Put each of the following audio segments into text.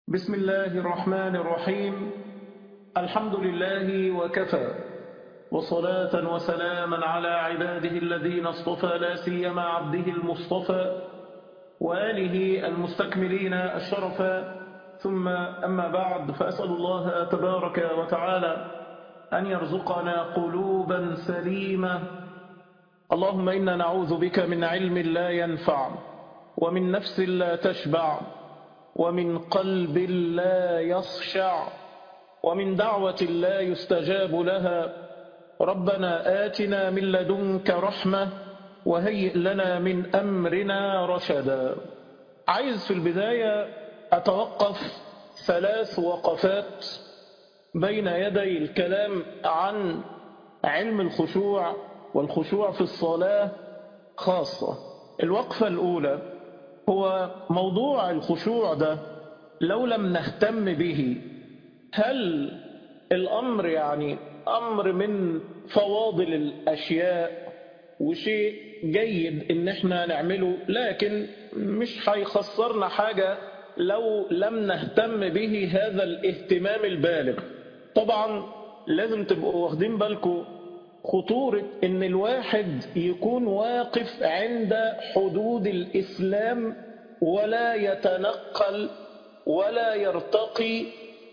بسم الله الرحمن الرحيم. الحمد لله وكفى، وصلاة وسلاما على عباده الذين اصطفى، لا سيما عبده المصطفى وآله المستكملين الشرفا. ثم أما بعد، فأسأل الله تبارك وتعالى أن يرزقنا قلوبا سليمة. اللهم إنا نعوذ بك من علم لا ينفع، ومن نفس لا تشبع، ومن قلب لا يخشع، ومن دعوة لا يستجاب لها. ربنا آتنا من لدنك رحمة وهيئ لنا من أمرنا رشدا. عايز في البداية أتوقف 3 وقفات بين يدي الكلام عن علم الخشوع والخشوع في الصلاة خاصة. الوقفة الأولى هو موضوع الخشوع ده، لو لم نهتم به هل الأمر أمر من فواضل الأشياء وشيء جيد إن احنا نعمله، لكن مش هيخسرنا حاجة لو لم نهتم به هذا الاهتمام البالغ. طبعا لازم تبقوا واخدين بالكم خطورة إن الواحد يكون واقف عند حدود الإسلام ولا يتنقل ولا يرتقي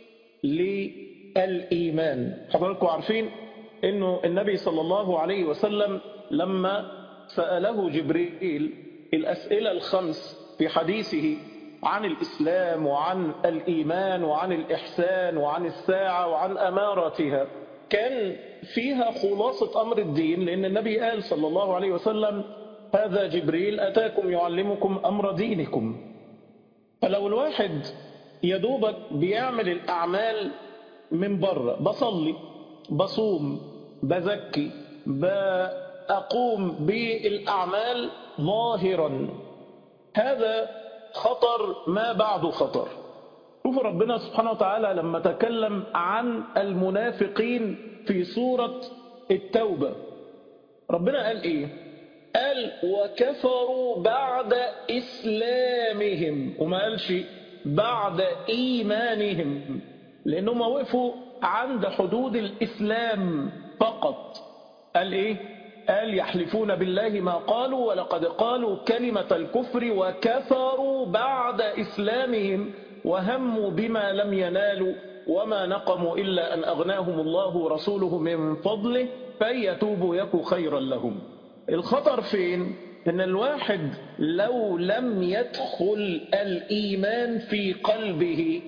للإيمان. حضراتكم عارفين إنه النبي صلى الله عليه وسلم لما سأله جبريل الأسئلة ال5 في حديثه عن الإسلام وعن الإيمان وعن الإحسان وعن الساعة وعن أماراتها، كان فيها خلاصة أمر الدين، لأن النبي قال صلى الله عليه وسلم: هذا جبريل أتاكم يعلمكم أمر دينكم. فلو الواحد يدوبك بيعمل الأعمال من بره، بصلي، بصوم، بزكي، بأقوم بالأعمال ظاهرا، هذا خطر ما بعده خطر. شوفوا ربنا سبحانه وتعالى لما تكلم عن المنافقين في سورة التوبة، ربنا قال إيه؟ قال: وكفروا بعد إسلامهم، وما قالش بعد إيمانهم، لأنهم وقفوا عند حدود الإسلام فقط. قال إيه؟ قال: يحلفون بالله ما قالوا ولقد قالوا كلمة الكفر وكفروا بعد إسلامهم وهموا بما لم ينالوا وما نقموا إلا أن أغناهم الله ورسوله من فضله فإن يتوبوا يك خيرا لهم. الخطر فين؟ إن الواحد لو لم يدخل الإيمان في قلبه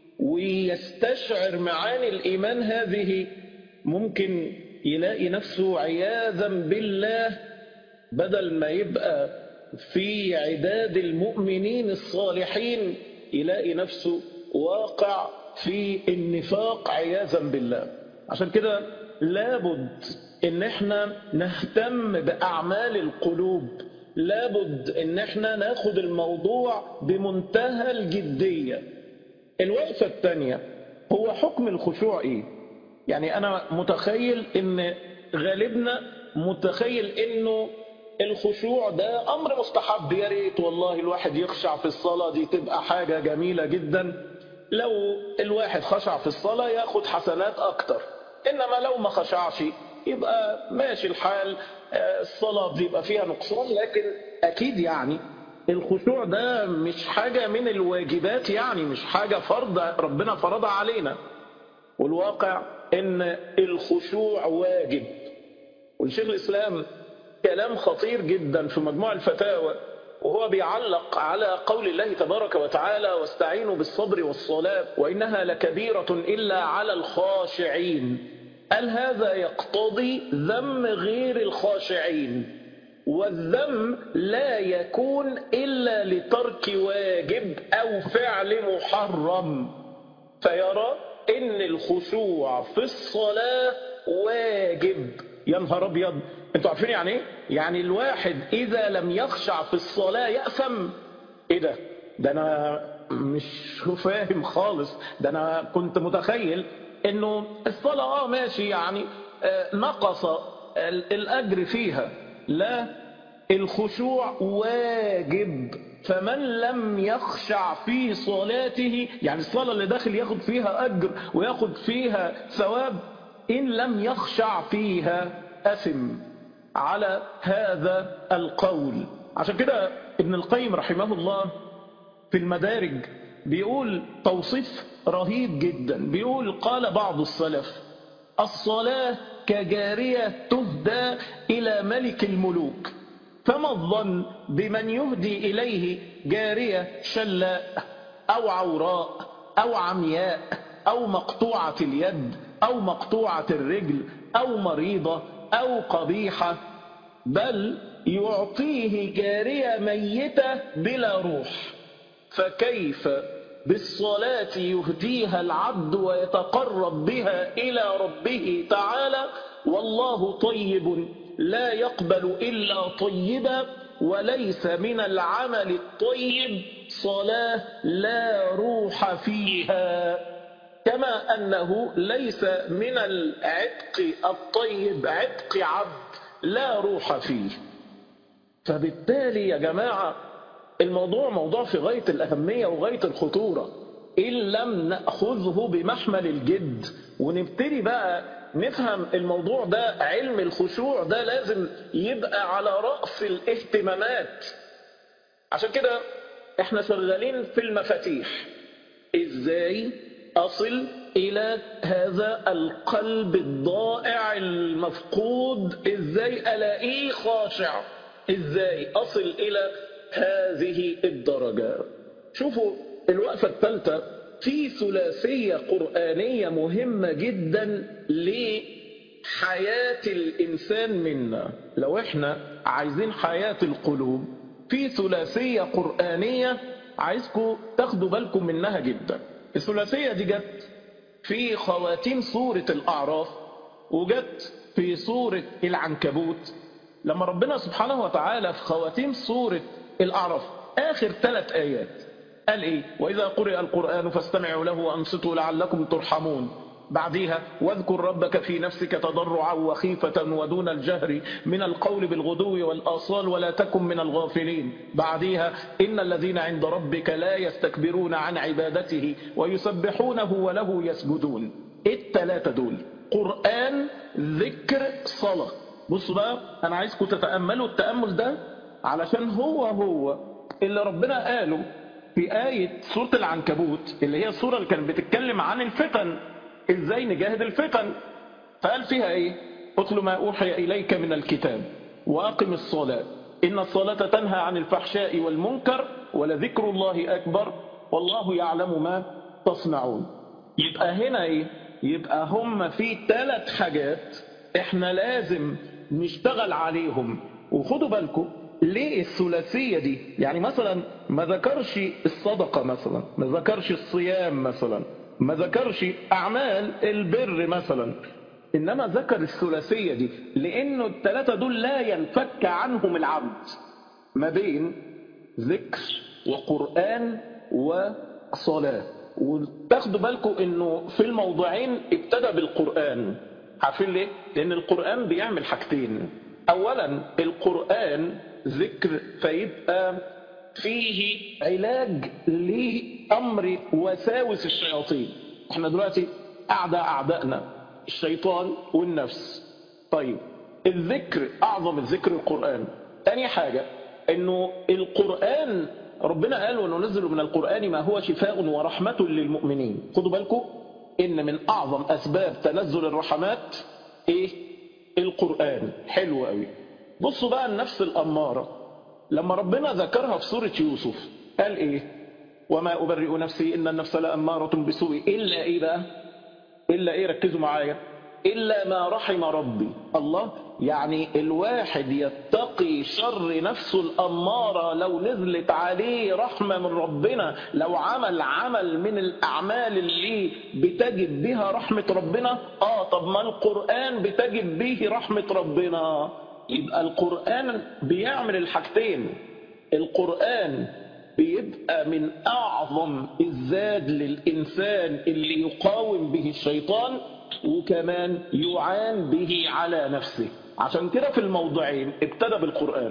ويستشعر معاني الإيمان هذه، ممكن يلاقي نفسه عياذا بالله بدل ما يبقى في عداد المؤمنين الصالحين، يلاقي نفسه واقع في النفاق عياذا بالله. عشان كده لابد ان احنا نهتم بأعمال القلوب، لابد ان احنا ناخد الموضوع بمنتهى الجدية. الوقفة الثانية هو حكم الخشوع ايه؟ أنا متخيل إن غالبنا متخيل إنه الخشوع ده أمر مستحب، يا ريت والله الواحد يخشع في الصلاة، دي تبقى حاجة جميلة جدا. لو الواحد خشع في الصلاة ياخد حسنات أكتر، إنما لو ما خشعش يبقى ماشي الحال، الصلاة بيبقى فيها نقصان. لكن أكيد الخشوع ده مش حاجة من الواجبات، مش حاجة فرض ربنا فرضها علينا. والواقع ان الخشوع واجب. والشيخ الإسلام كلام خطير جدا في مجموع الفتاوى وهو بيعلق على قول الله تبارك وتعالى: واستعينوا بالصبر والصلاة وإنها لكبيرة إلا على الخاشعين. قال: هذا يقتضي ذم غير الخاشعين، والذم لا يكون إلا لترك واجب أو فعل محرم، فيرى إن الخشوع في الصلاة واجب. يا نهار أبيض، أنتوا عارفين إيه؟ الواحد إذا لم يخشع في الصلاة يأثم. إيه ده؟ ده أنا مش فاهم خالص. ده أنا كنت متخيل إنه الصلاة ماشي، نقص الأجر فيها. لا، الخشوع واجب، فمن لم يخشع في صلاته، يعني الصلاة اللي داخل ياخد فيها أجر وياخد فيها ثواب، إن لم يخشع فيها أثم على هذا القول. عشان كده ابن القيم رحمه الله في المدارج بيقول توصيف رهيب جدا، بيقول قال بعض السلف: الصلاة كجارية تهدى إلى ملك الملوك، فما الظن بمن يهدي إليه جارية شلاء أو عوراء أو عمياء أو مقطوعة اليد أو مقطوعة الرجل أو مريضة أو قبيحة، بل يعطيه جارية ميتة بلا روح، فكيف بالصلاة يهديها العبد ويتقرب بها إلى ربه تعالى، والله طيب لا يقبل إلا طيبا، وليس من العمل الطيب صلاة لا روح فيها، كما أنه ليس من العتق الطيب عتق عبد لا روح فيه. فبالتالي يا جماعة الموضوع موضوع في غاية الأهمية وغاية الخطورة، إن لم نأخذه بمحمل الجد ونبتدي بقى نفهم الموضوع ده. علم الخشوع ده لازم يبقى على رأس الاهتمامات. عشان كده احنا شغالين في المفاتيح، ازاي أصل إلى هذا القلب الضائع المفقود، ازاي ألاقيه خاشع، ازاي أصل إلى هذه الدرجة. شوفوا الوقفة الثالثة في ثلاثية قرآنية مهمة جدا لحياة الإنسان منا. لو احنا عايزين حياة القلوب في ثلاثية قرآنية عايزكم تاخدوا بالكم منها جدا. الثلاثية دي جت في خواتيم سورة الأعراف وجت في سورة العنكبوت. لما ربنا سبحانه وتعالى في خواتيم سورة الأعراف آخر 3 آيات قال إيه؟ وإذا قرئ القرآن فاستمعوا له وأنصتوا لعلكم ترحمون. بعديها واذكر ربك في نفسك تضرعا وخيفة ودون الجهر من القول بالغدو والآصال ولا تكن من الغافلين. بعديها إن الذين عند ربك لا يستكبرون عن عبادته ويسبحونه وله يسجدون. ال3 دول قرآن، ذكر، صلاة. بصوا بقى أنا عايزكم تتأملوا التأمل ده، علشان هو اللي ربنا قاله في آية سورة العنكبوت اللي هي السورة اللي كانت بتتكلم عن الفتن، ازاي نجاهد الفتن. فقال فيها ايه؟ اتل ما اوحي اليك من الكتاب واقم الصلاة ان الصلاة تنهى عن الفحشاء والمنكر ولذكر الله اكبر والله يعلم ما تصنعون. يبقى هنا ايه؟ يبقى هم في 3 حاجات احنا لازم نشتغل عليهم. وخدوا بالكم ليه الثلاثية دي، يعني مثلا ما ذكرش الصدقة مثلا، ما ذكرش الصيام مثلا، ما ذكرش أعمال البر مثلا، إنما ذكر الثلاثية دي لأنه ال3 دول لا ينفك عنهم العبد، ما بين ذكر وقرآن وصلاة. وتاخدوا بالكم إنه في الموضوعين ابتدى بالقرآن. عارفين ليه؟ لأن القرآن بيعمل حاجتين. أولا القرآن ذكر، فيبقى فيه علاج لأمر وساوس الشياطين. احنا دلوقتي أعدائنا الشيطان والنفس. طيب الذكر أعظم الذكر القرآن. تاني حاجة إنه القرآن ربنا قال وننزل من القرآن ما هو شفاء ورحمة للمؤمنين. خدوا بالكم إن من أعظم أسباب تنزل الرحمات إيه؟ القرآن. حلو قوي. بصوا بقى النفس الأمارة لما ربنا ذكرها في سورة يوسف قال إيه؟ وما أبرئ نفسي إن النفس لأمارة بسوء إلا إيه بقى؟ إلا إيه؟ ركزوا معايا. إلا ما رحم ربي. الله، يعني الواحد يتقي شر نفسه الأمارة لو نزلت عليه رحمة من ربنا، لو عمل من الأعمال اللي بتجد بها رحمة ربنا. طب ما القرآن بتجد به رحمة ربنا. يبقى القرآن بيعمل الحاجتين. القرآن بيبقى من أعظم الزاد للإنسان اللي يقاوم به الشيطان، وكمان يعان به على نفسه. عشان كده في الموضعين ابتدى بالقرآن.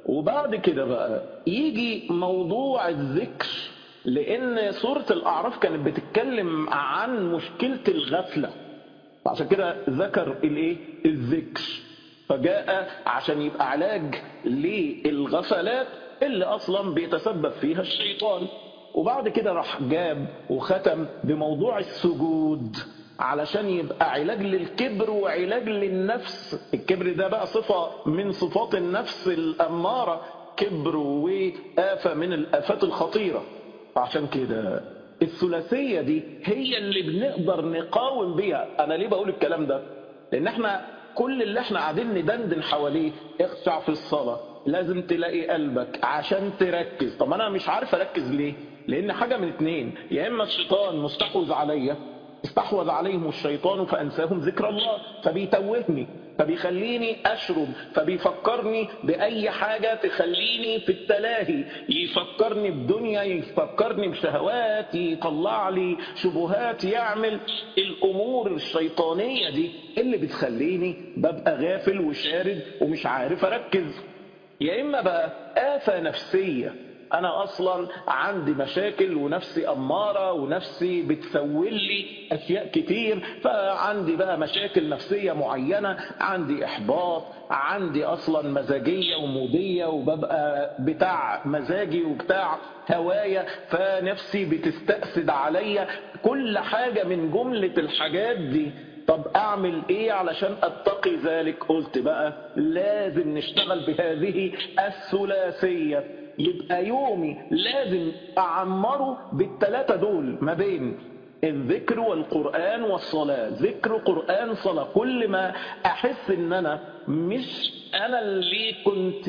وبعد كده بقى يجي موضوع الذكر، لأن سورة الأعراف كانت بتتكلم عن مشكلة الغفلة، عشان كده ذكر الايه الذكر، فجاء عشان يبقى علاج للغفلات اللي اصلا بيتسبب فيها الشيطان. وبعد كده راح جاب وختم بموضوع السجود علشان يبقى علاج للكبر وعلاج للنفس. الكبر ده بقى صفة من صفات النفس الأمارة، كبر وآفة من الآفات الخطيرة. عشان كده الثلاثية دي هي اللي بنقدر نقاوم بيها. أنا ليه بقول الكلام ده؟ لأن احنا كل اللي احنا قاعدين ندندن حواليه، اخشع في الصلاة، لازم تلاقي قلبك عشان تركز. طب أنا مش عارف أركز ليه؟ لأن حاجة من اتنين، يا إما الشيطان مستحوذ عليا، استحوذ عليهم الشيطان فأنساهم ذكر الله، فبيتوهني، فبيخليني أشرب، فبيفكرني بأي حاجة تخليني في التلاهي، يفكرني بدنيا، يفكرني بشهوات، يطلع لي شبهات، يعمل الأمور الشيطانية دي اللي بتخليني ببقى غافل وشارد ومش عارف أركز. يا إما بقى آفة نفسية، أنا أصلا عندي مشاكل ونفسي أمارة ونفسي بتسول لي أشياء كتير، فعندي بقى مشاكل نفسية معينة، عندي إحباط، عندي أصلا مزاجية ومودية، وببقى بتاع مزاجي وبتاع هوايا، فنفسي بتستأسد عليا. كل حاجة من جملة الحاجات دي. طب اعمل ايه علشان اتقي ذلك؟ قلت بقى لازم نشتغل بهذه الثلاثية. يبقى يومي لازم اعمره بالثلاثة دول، ما بين الذكر والقرآن والصلاة، ذكر قرآن صلاة. كل ما احس ان انا مش انا اللي كنت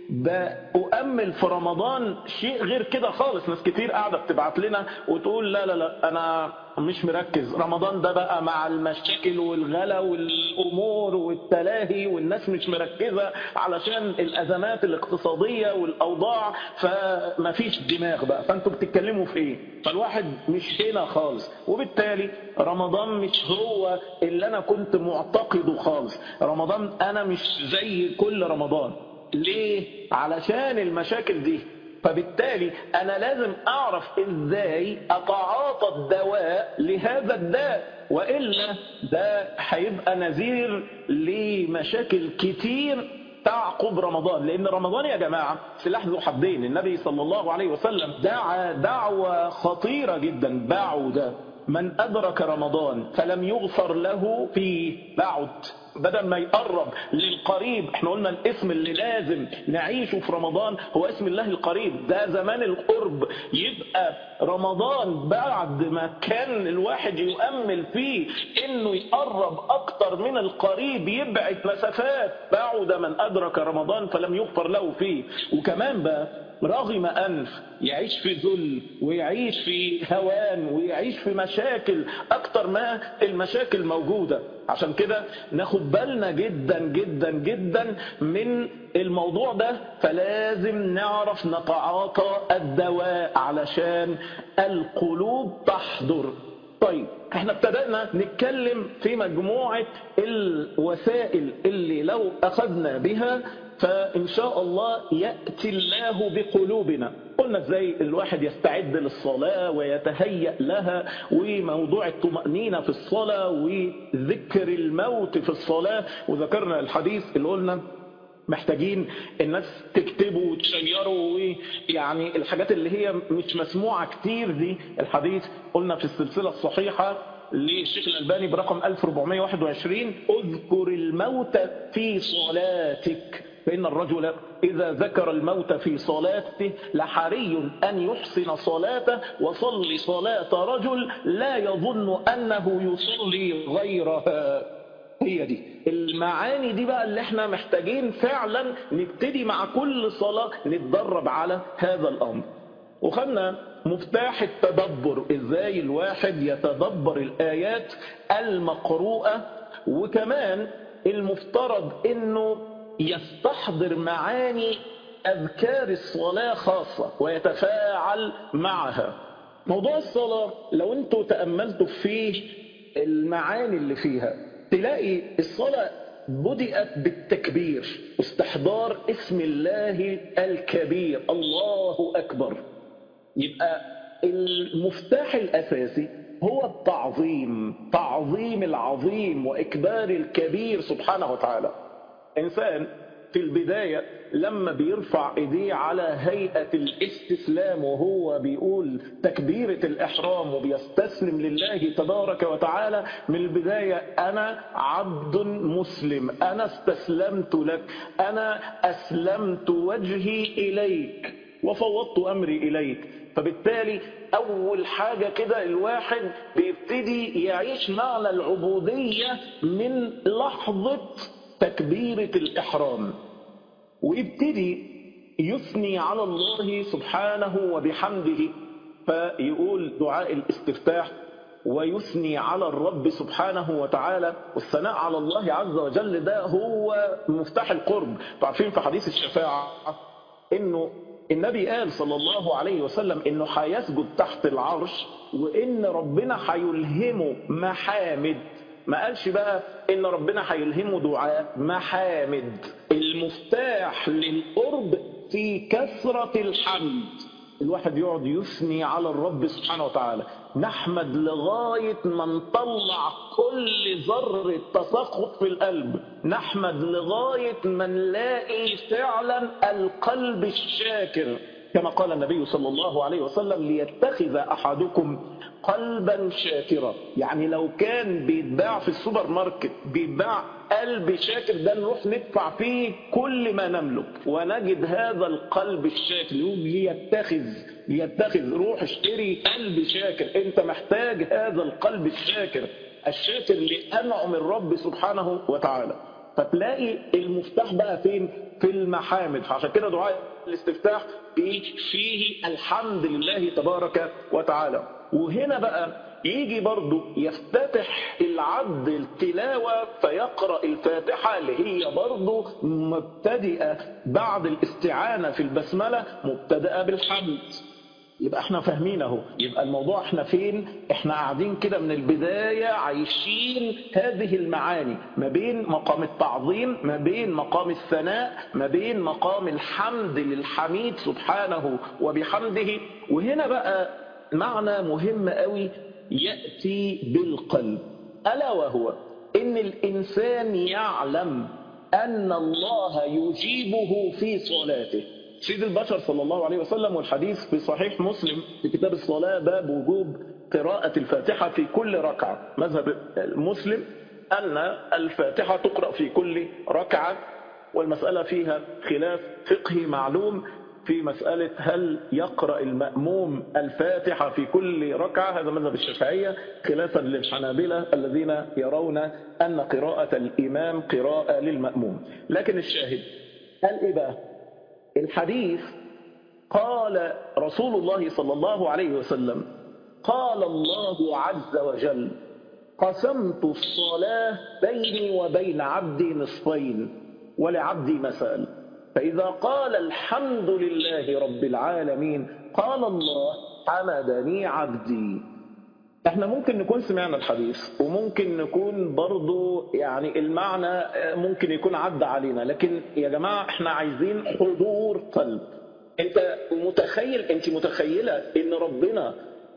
بأؤمل في رمضان شيء غير كده خالص. ناس كتير قاعدة بتبعت لنا وتقول لا لا لا أنا مش مركز، رمضان ده بقى مع المشاكل والغلا والأمور والتلاهي، والناس مش مركزة علشان الأزمات الاقتصادية والأوضاع، فما فيش دماغ بقى، فأنتوا بتتكلموا في إيه؟ فالواحد مش هنا خالص، وبالتالي رمضان مش هو اللي أنا كنت معتقده خالص. رمضان أنا مش زي كل رمضان. ليه؟ علشان المشاكل دي. فبالتالي أنا لازم أعرف إزاي أتعاطى الدواء لهذا الداء، وإلا ده هيبقى نذير لمشاكل كتير تعقب رمضان. لأن رمضان يا جماعة سلاح ذو حدين. النبي صلى الله عليه وسلم دعا دعوة خطيرة جدا، بعد من أدرك رمضان فلم يغفر له فيه. بعد بدل ما يقرب للقريب، احنا قلنا الاسم اللي لازم نعيشه في رمضان هو اسم الله القريب، ده زمان القرب. يبقى رمضان بعد ما كان الواحد يؤمل فيه انه يقرب اكتر من القريب، يبعد مسافات، بعد من ادرك رمضان فلم يغفر له فيه. وكمان بقى رغم أنف يعيش في ذل ويعيش في هوان ويعيش في مشاكل أكتر ما المشاكل موجودة. عشان كده ناخد بالنا جدا جدا جدا من الموضوع ده، فلازم نعرف نتعاطى الدواء علشان القلوب تحضر. طيب احنا ابتدأنا نتكلم في مجموعة الوسائل اللي لو أخذنا بها فإن شاء الله يأتي الله بقلوبنا. قلنا ازاي الواحد يستعد للصلاة ويتهيأ لها، وموضوع الطمأنينة في الصلاة، وذكر الموت في الصلاة. وذكرنا الحديث اللي قلنا محتاجين الناس تكتبوا وتشيروا، ويعني الحاجات اللي هي مش مسموعة كتير دي. الحديث قلنا في السلسلة الصحيحة للشيخ الألباني برقم 1421: اذكر الموت في صلاتك، فإن الرجل إذا ذكر الموت في صلاته لحري أن يحسن صلاته، وصل صلاة رجل لا يظن أنه يصلي غيرها. هي دي المعاني دي بقى اللي احنا محتاجين فعلا نبتدي مع كل صلاة نتدرب على هذا الأمر. وخدنا مفتاح التدبر، ازاي الواحد يتدبر الآيات المقروءة، وكمان المفترض انه يستحضر معاني أذكار الصلاة خاصة ويتفاعل معها. موضوع الصلاة لو انتوا تأملتوا فيه المعاني اللي فيها، تلاقي الصلاة بدأت بالتكبير، استحضار اسم الله الكبير، الله أكبر. يبقى المفتاح الأساسي هو التعظيم، تعظيم العظيم وإكبار الكبير سبحانه وتعالى. إنسان في البداية لما بيرفع إيديه على هيئة الاستسلام وهو بيقول تكبيرة الإحرام وبيستسلم لله تبارك وتعالى من البداية: أنا عبد مسلم، أنا استسلمت لك، أنا أسلمت وجهي إليك وفوضت أمري إليك. فبالتالي أول حاجة كده الواحد بيبتدي يعيش معنى العبودية من لحظة تكبيرة الإحرام، ويبتدي يثني على الله سبحانه وبحمده، فيقول دعاء الاستفتاح ويثني على الرب سبحانه وتعالى. والثناء على الله عز وجل ده هو مفتاح القرب. عارفين في حديث الشفاعة انه النبي قال صلى الله عليه وسلم انه هيسجد تحت العرش وان ربنا هيلهمه محامد. ما قالش بقى ان ربنا هيلهمه دعاء، محامد. المفتاح للقرب في كثرة الحمد. الواحد يقعد يثني على الرب سبحانه وتعالى، نحمد لغاية ما نطلع كل ذرة تسخط في القلب، نحمد لغاية ما نلاقي فعلا القلب الشاكر، كما قال النبي صلى الله عليه وسلم: ليتخذ أحدكم قلبا شاكرا. يعني لو كان بيتباع في السوبر ماركت بيتباع قلب شاكر، ده نروح ندفع فيه كل ما نملك ونجد هذا القلب الشاكر. ليتخذ، روح اشتري قلب شاكر. انت محتاج هذا القلب الشاكر، الشاكر لأنعم الرب سبحانه وتعالى. فتلاقي المفتاح بقى فين؟ في المحامد. فعشان كده دعاء الاستفتاح فيه الحمد لله تبارك وتعالى. وهنا بقى يجي برضو يفتتح العبد التلاوة فيقرأ الفاتحة اللي هي برضو مبتدئة بعد الاستعانة في البسملة، مبتدئة بالحمد. يبقى احنا فاهمين اهو. يبقى الموضوع احنا فين؟ احنا قاعدين كده من البداية عايشين هذه المعاني ما بين مقام التعظيم، ما بين مقام الثناء، ما بين مقام الحمد للحميد سبحانه وبحمده. وهنا بقى معنى مهم قوي يأتي بالقلب، ألا وهو إن الإنسان يعلم أن الله يجيبه في صلاته. سيد البشر صلى الله عليه وسلم، والحديث في صحيح مسلم في كتاب الصلاة باب وجوب قراءة الفاتحة في كل ركعة. مذهب مسلم أن الفاتحة تقرأ في كل ركعة، والمسألة فيها خلاف فقهي معلوم في مسألة هل يقرأ المأموم الفاتحة في كل ركعة. هذا مذهب الشافعية خلافا للحنابلة الذين يرون أن قراءة الإمام قراءة للمأموم. لكن الشاهد قال إيه بقى؟ الحديث قال رسول الله صلى الله عليه وسلم: قال الله عز وجل: قسمت الصلاة بيني وبين عبدي نصفين ولعبدي ما سأل، فإذا قال الحمد لله رب العالمين قال الله: حمدني عبدي. احنا ممكن نكون سمعنا الحديث وممكن نكون برضو يعني المعنى ممكن يكون عدى علينا، لكن يا جماعة احنا عايزين حضور قلب. انت متخيلة ان ربنا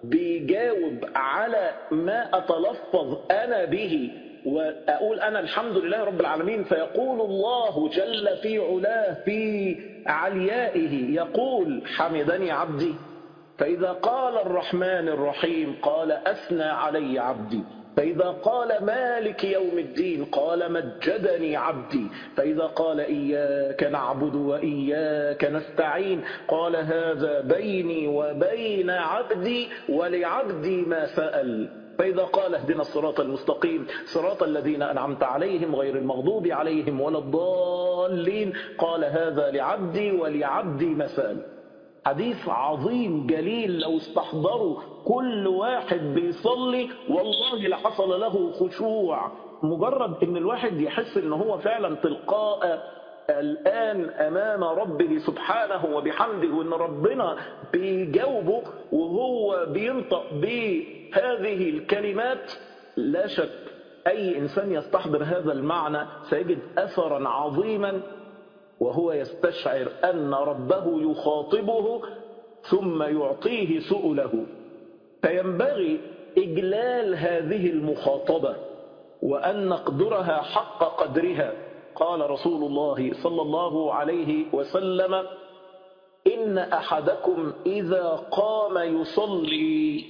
بيجاوب على ما اتلفظ انا به واقول انا الحمد لله رب العالمين، فيقول الله جل في علاه في عليائه يقول: حمدني عبدي. فإذا قال الرحمن الرحيم قال: أثنى علي عبدي. فإذا قال مالك يوم الدين قال: مجدني عبدي. فإذا قال إياك نعبد وإياك نستعين قال: هذا بيني وبين عبدي ولعبدي ما سأل. فإذا قال: اهدنا الصراط المستقيم صراط الذين أنعمت عليهم غير المغضوب عليهم ولا الضالين قال: هذا لعبدي ولعبدي ما سأل. حديث عظيم جليل لو استحضروا كل واحد بيصلي والله لحصل له خشوع. مجرد ان الواحد يحس ان هو فعلا تلقاء الآن أمام ربه سبحانه وبحمده، وان ربنا بيجاوبه وهو بينطق بهذه الكلمات، لا شك أي إنسان يستحضر هذا المعنى سيجد أثرا عظيما، وهو يستشعر أن ربه يخاطبه ثم يعطيه سؤله. فينبغي إجلال هذه المخاطبة وأن نقدرها حق قدرها. قال رسول الله صلى الله عليه وسلم: إن أحدكم إذا قام يصلي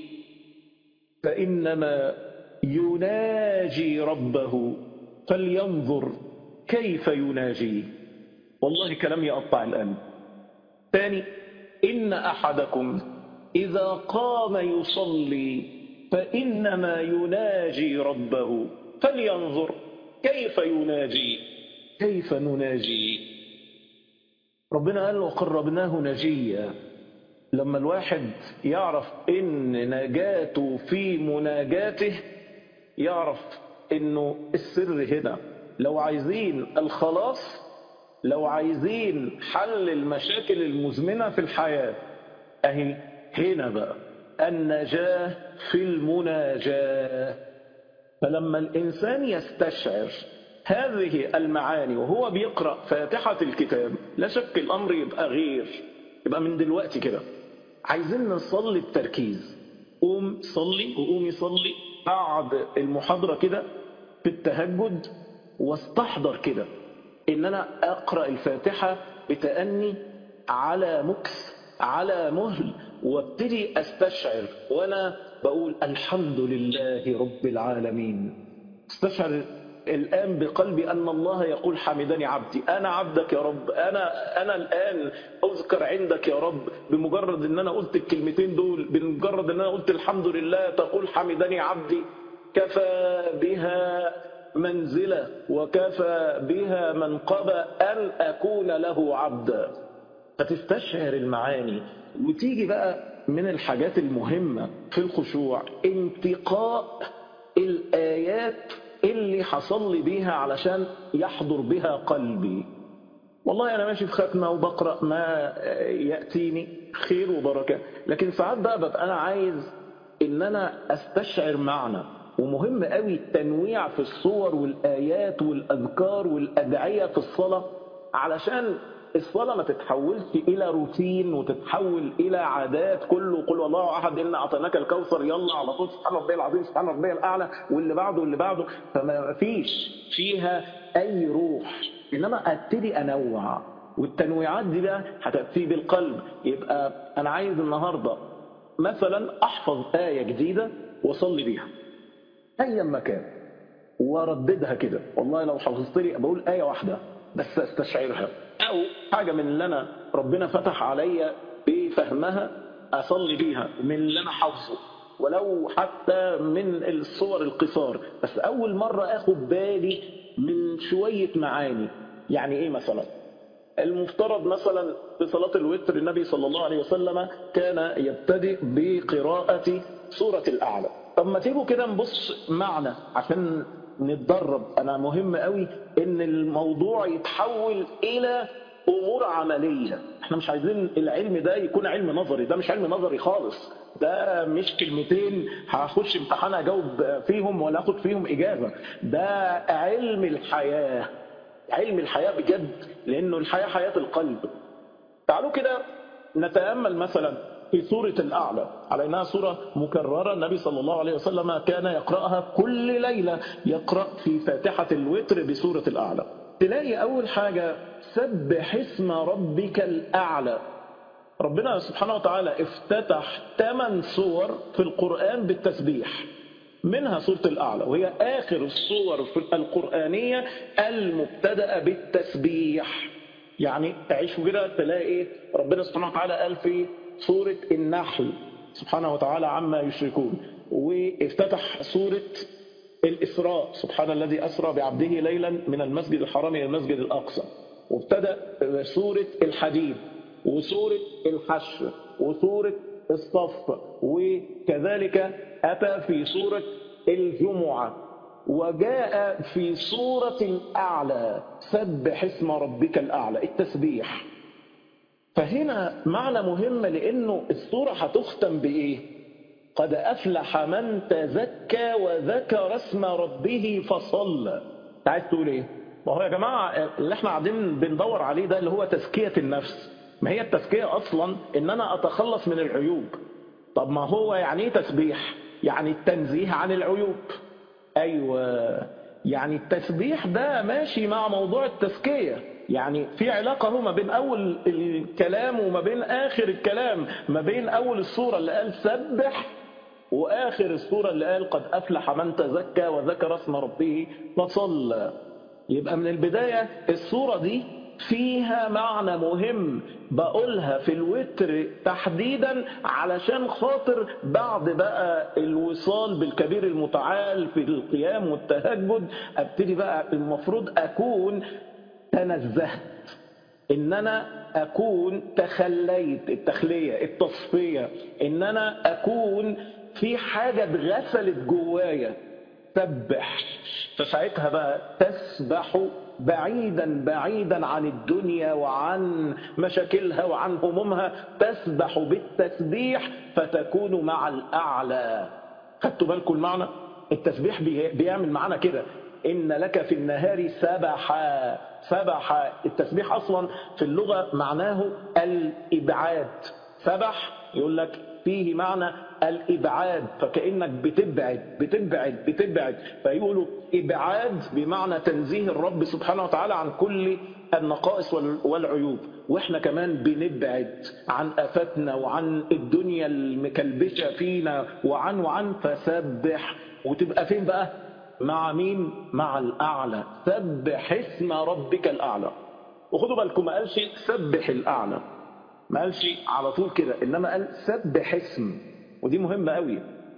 فإنما يناجي ربه فلينظر كيف يناجيه. والله كلام يقطع القلب. ثاني: إن أحدكم إذا قام يصلي فإنما يناجي ربه فلينظر كيف يناجي. كيف نناجي؟ ربنا قال: وقربناه نجيا. لما الواحد يعرف إن نجاته في مناجاته، يعرف إنه السر هنا. لو عايزين الخلاص، لو عايزين حل المشاكل المزمنة في الحياة، أهي هنا بقى النجاة في المناجاة. فلما الإنسان يستشعر هذه المعاني وهو بيقرأ فاتحة الكتاب، لا شك الأمر يبقى غير. يبقى من دلوقتي كده عايزين نصلي بتركيز. قوم صلي وقومي صلي بعد المحاضرة كده في التهجد، واستحضر كده إن أنا أقرأ الفاتحة بتأني على مكس على مهل، وابتدي أستشعر وأنا بقول الحمد لله رب العالمين. استشعر الآن بقلبي أن الله يقول: حمدني عبدي، أنا عبدك يا رب، أنا الآن أذكر عندك يا رب. بمجرد أن أنا قلت الكلمتين دول، بمجرد أن أنا قلت الحمد لله، تقول: حمدني عبدي. كفى بها منزلة وكفى بها منقبة أن أكون له عبدا. فتستشعر المعاني. وتيجي بقى من الحاجات المهمة في الخشوع انتقاء الآيات اللي حصل لي بيها علشان يحضر بها قلبي. والله أنا ماشي في ختمة وبقرأ ما يأتيني خير وبركة، لكن ساعات بقى ببقى أنا عايز إن أنا أستشعر معنى. ومهم قوي التنويع في الصور والآيات والأذكار والأدعية في الصلاة، علشان الصلاة ما تتحولش إلى روتين وتتحول إلى عادات. كله قل والله أحد إن أعطيناك الكوثر، يلا على طول سبحان ربي العظيم سبحان ربي الأعلى واللي بعده واللي بعده. فما فيش فيها أي روح. إنما أبتدي أنوع، والتنويعات دي بقى هتأتي بالقلب. يبقى أنا عايز النهاردة مثلا أحفظ آية جديدة وأصلي بيها أيا ما كان، ورددها كده. والله لو حفظت لي بقول آية واحدة بس استشعرها، أو حاجة من اللي أنا ربنا فتح عليا بفهمها أصلي بيها من اللي أنا حافظه، ولو حتى من الصور القصار. بس أول مرة أخد بالي من شوية معاني. يعني إيه مثلا؟ المفترض مثلا في صلاة الوتر النبي صلى الله عليه وسلم كان يبتدئ بقراءة سورة الأعلى. طب ما تيجوا كده نبص معنا عشان نتدرب. أنا مهم قوي إن الموضوع يتحول إلى أمور عملية. احنا مش عايزين العلم ده يكون علم نظري، ده مش علم نظري خالص. ده مش كلمتين هخش امتحان أجاوب فيهم ولا أخد فيهم إجابة. ده علم الحياة، علم الحياة بجد، لأنه الحياة حياة القلب. تعالوا كده نتأمل مثلا في سورة الأعلى، على أنها سورة مكررة. النبي صلى الله عليه وسلم كان يقرأها كل ليلة، يقرأ في فاتحة الوتر بسورة الأعلى. تلاقي أول حاجة سبح اسم ربك الأعلى. ربنا سبحانه وتعالى افتتح 8 سور في القرآن بالتسبيح، منها سورة الأعلى، وهي آخر السور القرآنية المبتدأة بالتسبيح. يعني تعيشوا كده تلاقي ربنا سبحانه وتعالى قال في سورة النحل سبحانه وتعالى عما يشركون، وافتتح سورة الإسراء سبحان الذي أسرى بعبده ليلا من المسجد الحرام إلى المسجد الأقصى، وابتدأ سورة الحديد وسورة الحشر وسورة الصف، وكذلك أتى في سورة الجمعة، وجاء في سورة الأعلى سبح اسم ربك الأعلى التسبيح. فهنا معنى مهم، لأنه السورة هتختم بإيه؟ قد أفلح من تزكى وذكر اسم ربه فصلى. انت عايز تقول ايه؟ ما هو يا جماعة اللي احنا قاعدين بندور عليه ده اللي هو تزكية النفس. ما هي التزكية أصلا إن أنا أتخلص من العيوب. طب ما هو يعني ايه تسبيح؟ يعني التنزيه عن العيوب. أيوة، يعني التسبيح ده ماشي مع موضوع التزكية. يعني في علاقة هو ما بين أول الكلام وما بين آخر الكلام، ما بين أول السورة اللي قال سبح وآخر السورة اللي قال قد أفلح من تزكى وذكر اسم ربه فصلى. يبقى من البداية السورة دي فيها معنى مهم بقولها في الوتر تحديدا علشان خاطر بعد بقى الوصال بالكبير المتعال في القيام والتهجد ابتدي بقى المفروض أكون تنزهت، ان انا اكون تخليت، التخلية التصفية، ان انا اكون في حاجة اتغسلت جوايا. سبح، فساعتها بقى تسبح بعيدا بعيدا عن الدنيا وعن مشاكلها وعن همومها، تسبح بالتسبيح فتكون مع الأعلى. خدتوا بالكم المعنى؟ التسبيح بيعمل معنا كده، إن لك في النهار سبحا. سبح التسبيح أصلا في اللغة معناه الإبعاد. سبح يقول لك فيه معنى الإبعاد، فكأنك بتبعد. فيقولوا إبعاد بمعنى تنزيه الرب سبحانه وتعالى عن كل النقائص والعيوب. وإحنا كمان بنبعد عن آفاتنا وعن الدنيا المكلبشة فينا وعن فسبح. وتبقى فين بقى؟ مع مين؟ مع الأعلى. سبح اسم ربك الأعلى. وخدوا بالكم ما قالش سبح الأعلى، ما قالش على طول كده، إنما قال سبح اسم. ودي مهمة قوي،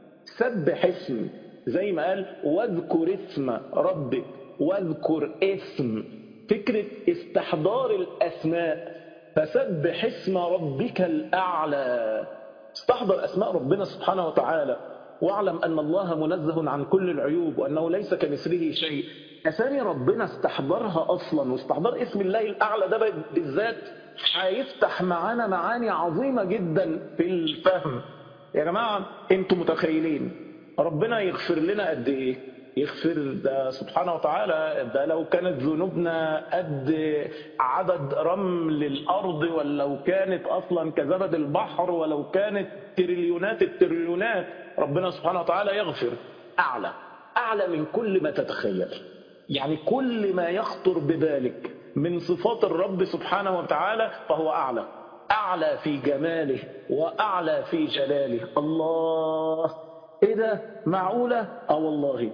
سبح اسم. زي ما قال واذكر اسم ربك، واذكر اسم، فكرة استحضار الأسماء. فسبح اسم ربك الأعلى، استحضر أسماء ربنا سبحانه وتعالى، واعلم أن الله منزه عن كل العيوب وأنه ليس كمثله شيء. أسامي ربنا استحضرها أصلا، واستحضار اسم الله الأعلى ده بالذات هيفتح معانا معاني عظيمة جدا في الفهم. يا جماعة انتم متخيلين ربنا يغفر لنا قد ايه؟ يغفر ده سبحانه وتعالى، ده لو كانت ذنوبنا قد عدد رمل الأرض، ولو كانت أصلا كزبد البحر، ولو كانت تريليونات التريليونات، ربنا سبحانه وتعالى يغفر. أعلى، أعلى من كل ما تتخيل. يعني كل ما يخطر ببالك من صفات الرب سبحانه وتعالى فهو أعلى، أعلى في جماله وأعلى في جلاله. الله، إيه ده؟ معقولة؟ والله.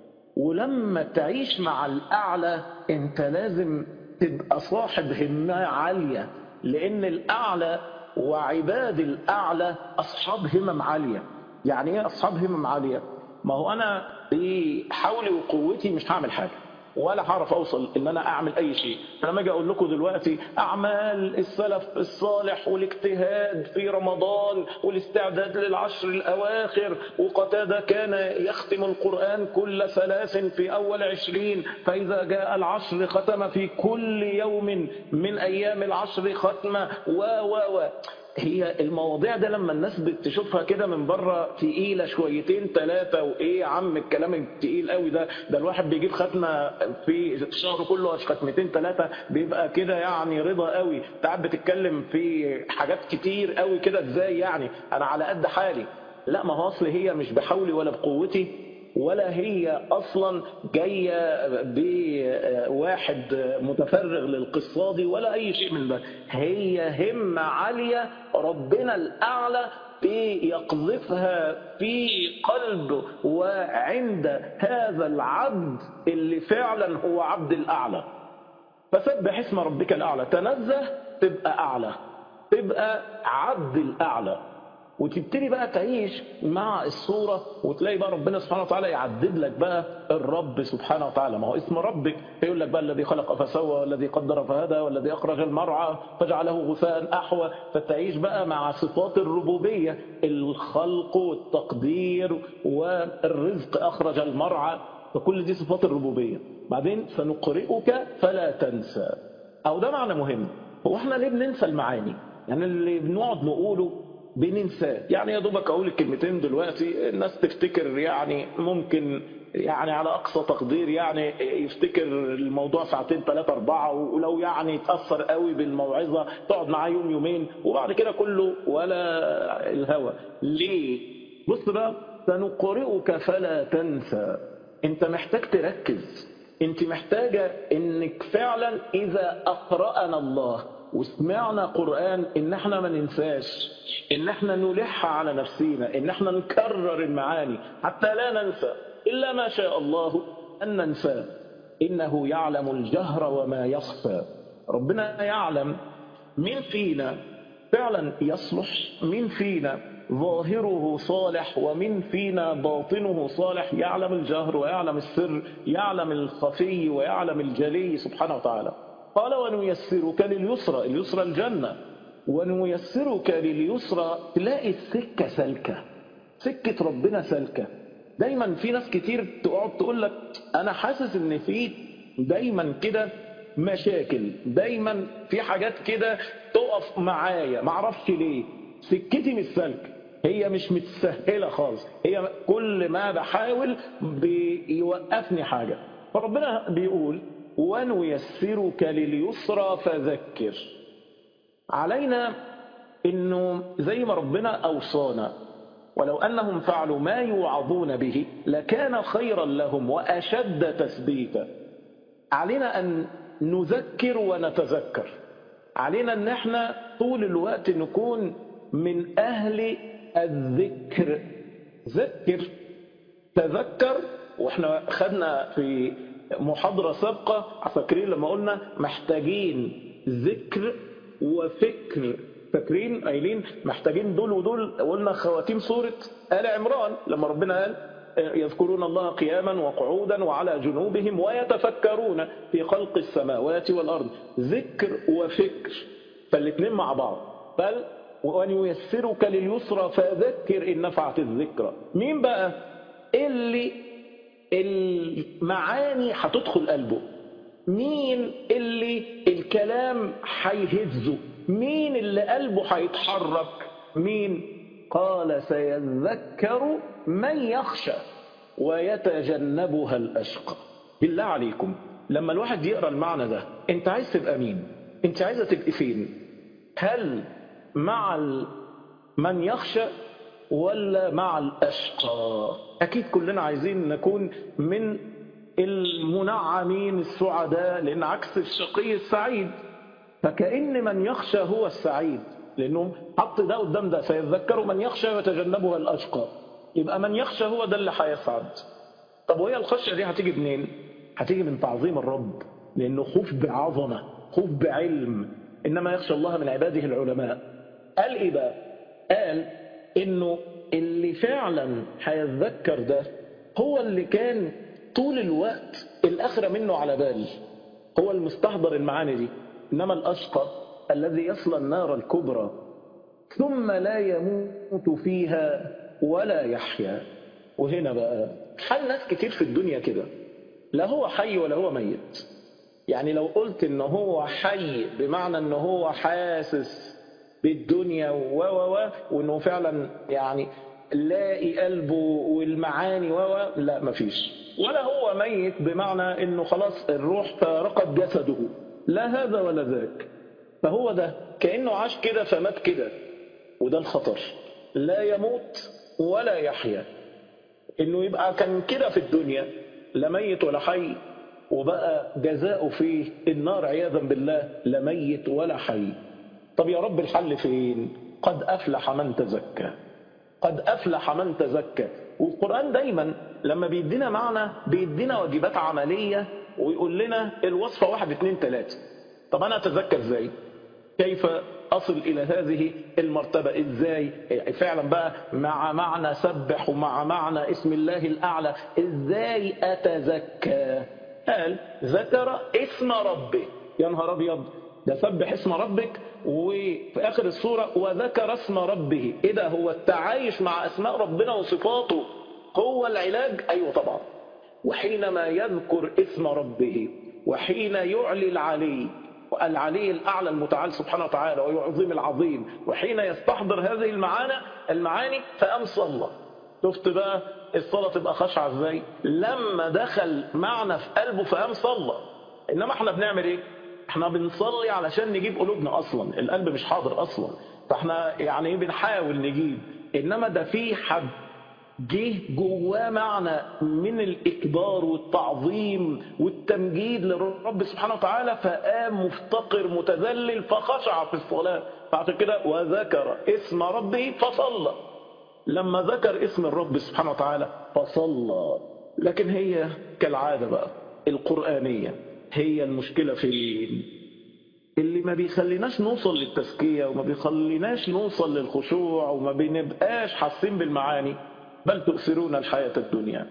ولما تعيش مع الأعلى أنت لازم تبقى صاحب همة عالية، لأن الأعلى وعباد الأعلى أصحاب همم عالية. يعني إيه أصحاب همم عالية؟ ما هو أنا بحولي وقوتي مش هعمل حاجة، ولا هعرف اوصل ان انا اعمل اي شيء. فلما اجي اقول لكم دلوقتي اعمال السلف الصالح والاجتهاد في رمضان والاستعداد للعشر الاواخر، وقتادة كان يختم القرآن كل 3 في اول 20، فاذا جاء العشر ختم في كل يوم من ايام العشر ختمة و هي المواضيع ده لما الناس بتشوفها كده من بره تقيلة شويتين 3، وايه يا عم الكلام التقيل قوي ده الواحد بيجيب ختمة في الشهر كله 2 3 بيبقى كده يعني رضا قوي. تعب بتتكلم في حاجات كتير قوي كده، ازاي يعني انا على قد حالي؟ لا، ما هو اصل هي مش بحولي ولا بقوتي، ولا هي أصلا جاية بواحد متفرغ للقصة ولا أي شيء من ده. هي همة عالية ربنا الأعلى بيقذفها في قلب وعند هذا العبد اللي فعلا هو عبد الأعلى. فسبح اسم ربك الأعلى، تنزه تبقى أعلى، تبقى عبد الأعلى. وتبتدي بقى تعيش مع الصورة، وتلاقي بقى ربنا سبحانه وتعالى يعدد لك بقى الرب سبحانه وتعالى. ما هو اسم ربك يقول لك بقى الذي خلق فسوى، والذي قدر فهدى، والذي أخرج المرعى فجعله غثاء أحوى. فتعيش بقى مع صفات الربوبية، الخلق والتقدير والرزق، أخرج المرعى، فكل دي صفات الربوبية. بعدين سنقرئك فلا تنسى، أو ده معنى مهم. هو احنا ليه بننسى المعاني؟ يعني اللي بنقعد نقوله بننساه. يعني يا دوبك اقول الكلمتين دلوقتي الناس تفتكر، يعني ممكن يعني على اقصى تقدير يعني يفتكر الموضوع ساعتين ثلاثة أربعة، ولو يعني يتأثر قوي بالموعظة تقعد معاه يوم يومين، وبعد كده كله ولا الهوى. ليه؟ بص بقى، سنقرئك فلا تنسى. انت محتاج تركز، انت محتاجة انك فعلا اذا اقرأنا الله وسمعنا قرآن ان احنا ما ننساش، ان احنا نلح على نفسينا، ان احنا نكرر المعاني حتى لا ننسى الا ما شاء الله ان ننساه. انه يعلم الجهر وما يخفى. ربنا يعلم مين فينا فعلا يصلح، مين فينا ظاهره صالح، ومن فينا باطنه صالح. يعلم الجهر ويعلم السر، يعلم الخفي ويعلم الجلي سبحانه وتعالى. قال ونيسرك لليسرى، اليسرى الجنة. ونيسرك لليسرى، تلاقي السكة سلكة، سكة ربنا سلكة. دايما في ناس كتير تقعد تقول لك انا حاسس ان في دايما كده مشاكل، دايما في حاجات كده تقف معايا معرفش ليه، سكتي مش سالكه، هي مش متسهله خالص، هي كل ما بحاول بيوقفني حاجه. فربنا بيقول ونيسرك لليسرى فذكر. علينا انه زي ما ربنا اوصانا ولو أنهم فعلوا ما يوعظون به لكان خيرا لهم وأشد تثبيتا. علينا أن نذكر ونتذكر، علينا أن احنا طول الوقت نكون من أهل الذكر. ذكر، تذكر. واحنا خدنا في محاضرة سابقة فاكرين لما قلنا محتاجين ذكر وفكر، فاكرين قايلين محتاجين دول ودول. قلنا خواتيم سورة آل عمران لما ربنا قال يذكرون الله قياما وقعودا وعلى جنوبهم ويتفكرون في خلق السماوات والأرض. ذكر وفكر، فالاثنين مع بعض. بل ونيسرك لليسرى فذكر إن نفعت الذكرى. مين بقى اللي المعاني هتدخل قلبه؟ مين اللي الكلام هيهزه؟ مين اللي قلبه هيتحرك؟ مين؟ قال سيذكر من يخشى ويتجنبها الأشقى. بالله عليكم لما الواحد يقرأ المعنى ده، انت عايز تبقى مين؟ انت عايزة تبقى فين؟ هل مع من يخشى ولا مع الأشقى؟ أكيد كلنا عايزين نكون من المنعمين السعداء، لأن عكس الشقي السعيد. فكأن من يخشى هو السعيد، لأنه حط ده قدام ده، سيذكر من يخشى ويتجنبها الأشقى. يبقى من يخشى هو ده اللي هيسعد. طب وهي الخشية دي هتيجي منين؟ هتيجي من تعظيم الرب، لأنه خوف بعظمة، خوف بعلم. إنما يخشى الله من عباده العلماء. قال إيه بقى؟ قال إنه اللي فعلا هيتذكر ده هو اللي كان طول الوقت الآخرة منه على بال، هو المستحضر المعاني دي. إنما الأشقى الذي يصل النار الكبرى ثم لا يموت فيها ولا يحيا. وهنا بقى حال ناس كتير في الدنيا كده، لا هو حي ولا هو ميت. يعني لو قلت إنه هو حي بمعنى إنه هو حاسس بالدنيا وإنه فعلا يعني لاقي قلبه والمعاني لا مفيش. ولا هو ميت بمعنى إنه خلاص الروح فارقت جسده، لا هذا ولا ذاك. فهو ده كأنه عاش كده فمات كده، وده الخطر. لا يموت ولا يحيا، إنه يبقى كان كده في الدنيا لا ميت ولا حي، وبقى جزاؤه في النار عياذا بالله لا ميت ولا حي. طب يا رب الحل فين؟ قد أفلح من تزكى، قد أفلح من تزكى. والقرآن دايما لما بيدينا معنى بيدينا واجبات عملية، ويقول لنا الوصفة 1 2 3. طب أنا أتزكى إزاي؟ كيف أصل إلى هذه المرتبة؟ إزاي فعلا بقى مع معنى سبح ومع معنى اسم الله الأعلى إزاي أتزكى؟ قال ذكر اسم ربه. يا نهار أبيض، ده سبح اسم ربك، وفي آخر السورة وذكر اسم ربه. إيه ده؟ هو التعايش مع أسماء ربنا وصفاته هو العلاج؟ أيوة طبعا. وحينما يذكر اسم ربه وحين يعلي العلي العلي الأعلى المتعال سبحانه وتعالى ويعظم العظيم، وحين يستحضر هذه المعاني فقام صلى. شفت بقى الصلاة تبقى خاشعة ازاي؟ لما دخل معنى في قلبه فقام صلى. إنما احنا بنعمل ايه؟ احنا بنصلي علشان نجيب قلوبنا أصلا، القلب مش حاضر أصلا، فاحنا يعني بنحاول نجيب. إنما ده في حد جه جواه معنى من الإكبار والتعظيم والتمجيد للرب سبحانه وتعالى، فقام مفتقر متذلل فخشع في الصلاة. فعشان كده وذكر اسم ربه فصلى، لما ذكر اسم الرب سبحانه وتعالى فصلى. لكن هي كالعادة بقى القرآنية هي المشكلة فين؟ اللي ما بيخليناش نوصل للتزكية وما بيخليناش نوصل للخشوع وما بنبقاش حاسين بالمعاني. بل تؤثرون الحياة الدنيا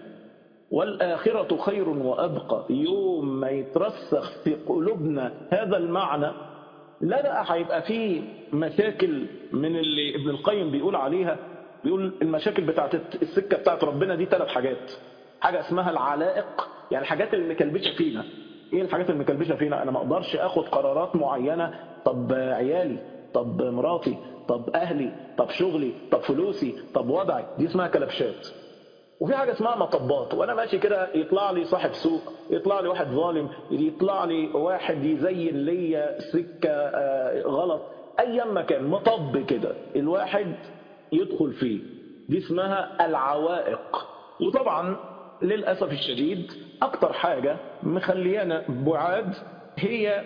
والآخرة خير وأبقى. يوم ما يترسخ في قلوبنا هذا المعنى، لا بقى هيبقى فيه مشاكل من اللي ابن القيم بيقول عليها. بيقول المشاكل بتاعت السكة بتاعت ربنا دي 3 حاجات. حاجة اسمها العلائق، يعني الحاجات اللي مكلبشة فينا. ايه الحاجات اللي مكلبشة فينا؟ انا ما اقدرش اخد قرارات معينة. طب عيالي، طب مراتي، طب اهلي، طب شغلي، طب فلوسي، طب وضعي، دي اسمها كلبشات. وفي حاجة اسمها مطبات، وانا ماشي كده يطلع لي صاحب سوق، يطلع لي واحد ظالم، يطلع لي واحد يزين لي سكة غلط، ايا ما كان مطب كده الواحد يدخل فيه. دي اسمها العوائق. وطبعا للأسف الشديد اكتر حاجة مخليانا بعاد هي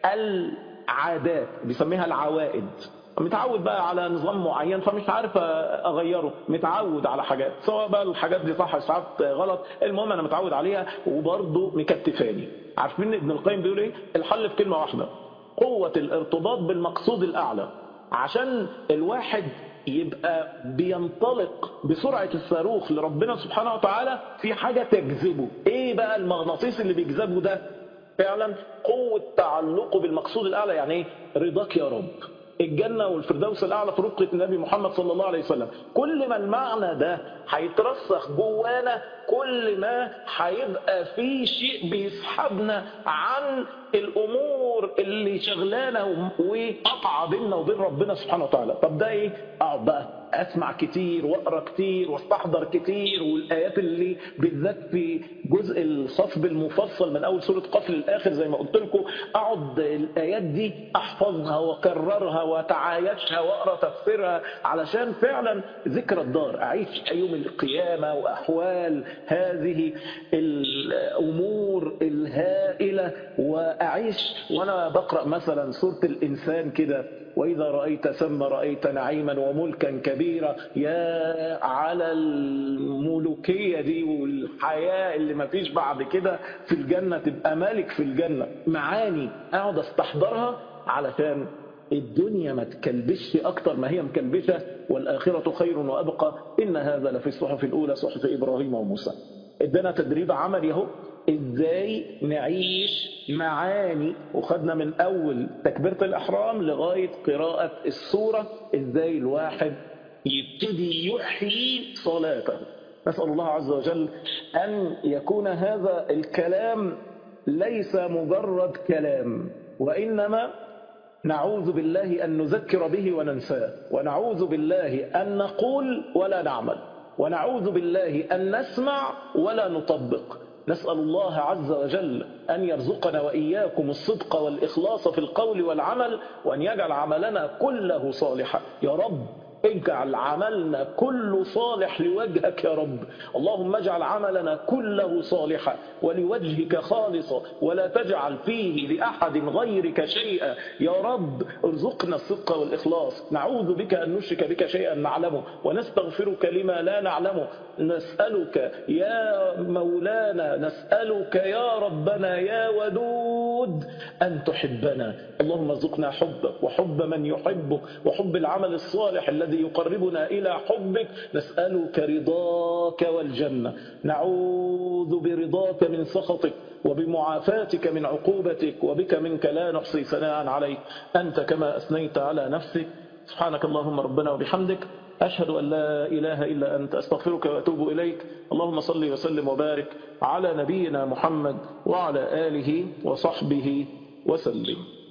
العادات، بيسميها العوائد. متعود بقى على نظام معين فمش عارف اغيره، متعود على حاجات، سواء بقى الحاجات دي صح ساعات غلط، المهم انا متعود عليها وبرضه مكتفاني. عارفين ابن القيم بيقول ايه؟ الحل في كلمه واحده: قوه الارتباط بالمقصود الاعلى. عشان الواحد يبقى بينطلق بسرعه الصاروخ لربنا سبحانه وتعالى، في حاجه تجذبه. ايه بقى المغناطيس اللي بيجذبه ده؟ فعلا قوة تعلقه بالمقصود الأعلى. يعني إيه؟ رضاك يا رب، الجنة والفردوس الأعلى في رفقة النبي محمد صلى الله عليه وسلم. كل ما المعنى ده هيترسخ جوانا، كل ما هيبقى في شيء بيسحبنا عن الأمور اللي شغلانة وقطع بيننا وبين ربنا سبحانه وتعالى. طب ده إيه؟ أقعد بقى اسمع كتير واقرا كتير واستحضر كتير، والايات اللي بالذات في جزء الخطب المفصل من اول سوره قاف للاخر زي ما قلت لكم، اقعد الايات دي احفظها واكررها واتعايشها واقرا تفسيرها، علشان فعلا ذكرى الدار، اعيش يوم القيامه واحوال هذه الامور الهائله، واعيش وانا بقرا مثلا سوره الانسان كده: وإذا رأيت ثم رأيت نعيما وملكا كبيرا. يا على الملوكية دي والحياة اللي ما فيش بعد كده في الجنة، تبقى مالك في الجنة. معاني أقعد استحضرها علشان الدنيا ما تكلبش أكتر ما هي مكلبشة، والآخرة خير وأبقى. إن هذا لفي الصحف الأولى صحف إبراهيم وموسى. ادانا تدريب عملي اهو ازاي نعيش معاني، وخدنا من اول تكبيرة الاحرام لغاية قراءة السورة ازاي الواحد يبتدي يحيي صلاته. نسأل الله عز وجل ان يكون هذا الكلام ليس مجرد كلام، وانما نعوذ بالله أن نذكر به وننساه، ونعوذ بالله أن نقول ولا نعمل، ونعوذ بالله أن نسمع ولا نطبق. نسأل الله عز وجل أن يرزقنا وإياكم الصدق والإخلاص في القول والعمل، وأن يجعل عملنا كله صالحا. يا رب اجعل عملنا كله صالح لوجهك يا رب. اللهم اجعل عملنا كله صالحا ولوجهك خالصا، ولا تجعل فيه لأحد غيرك شيئا. يا رب ارزقنا الصدق والإخلاص. نعوذ بك أن نشرك بك شيئا نعلمه، ونستغفرك لما لا نعلمه. نسألك يا مولانا، نسألك يا ربنا يا ودود أن تحبنا. اللهم ارزقنا حبك وحب من يحبك وحب العمل الصالح الذي يقربنا إلى حبك. نسألك رضاك والجنة، نعوذ برضاك من سخطك، وبمعافاتك من عقوبتك، وبك منك لا نحصي ثناء عليك أنت كما أثنيت على نفسك. سبحانك اللهم ربنا وبحمدك، أشهد أن لا إله إلا أنت، أستغفرك وأتوب إليك. اللهم صل وسلم وبارك على نبينا محمد وعلى آله وصحبه وسلم.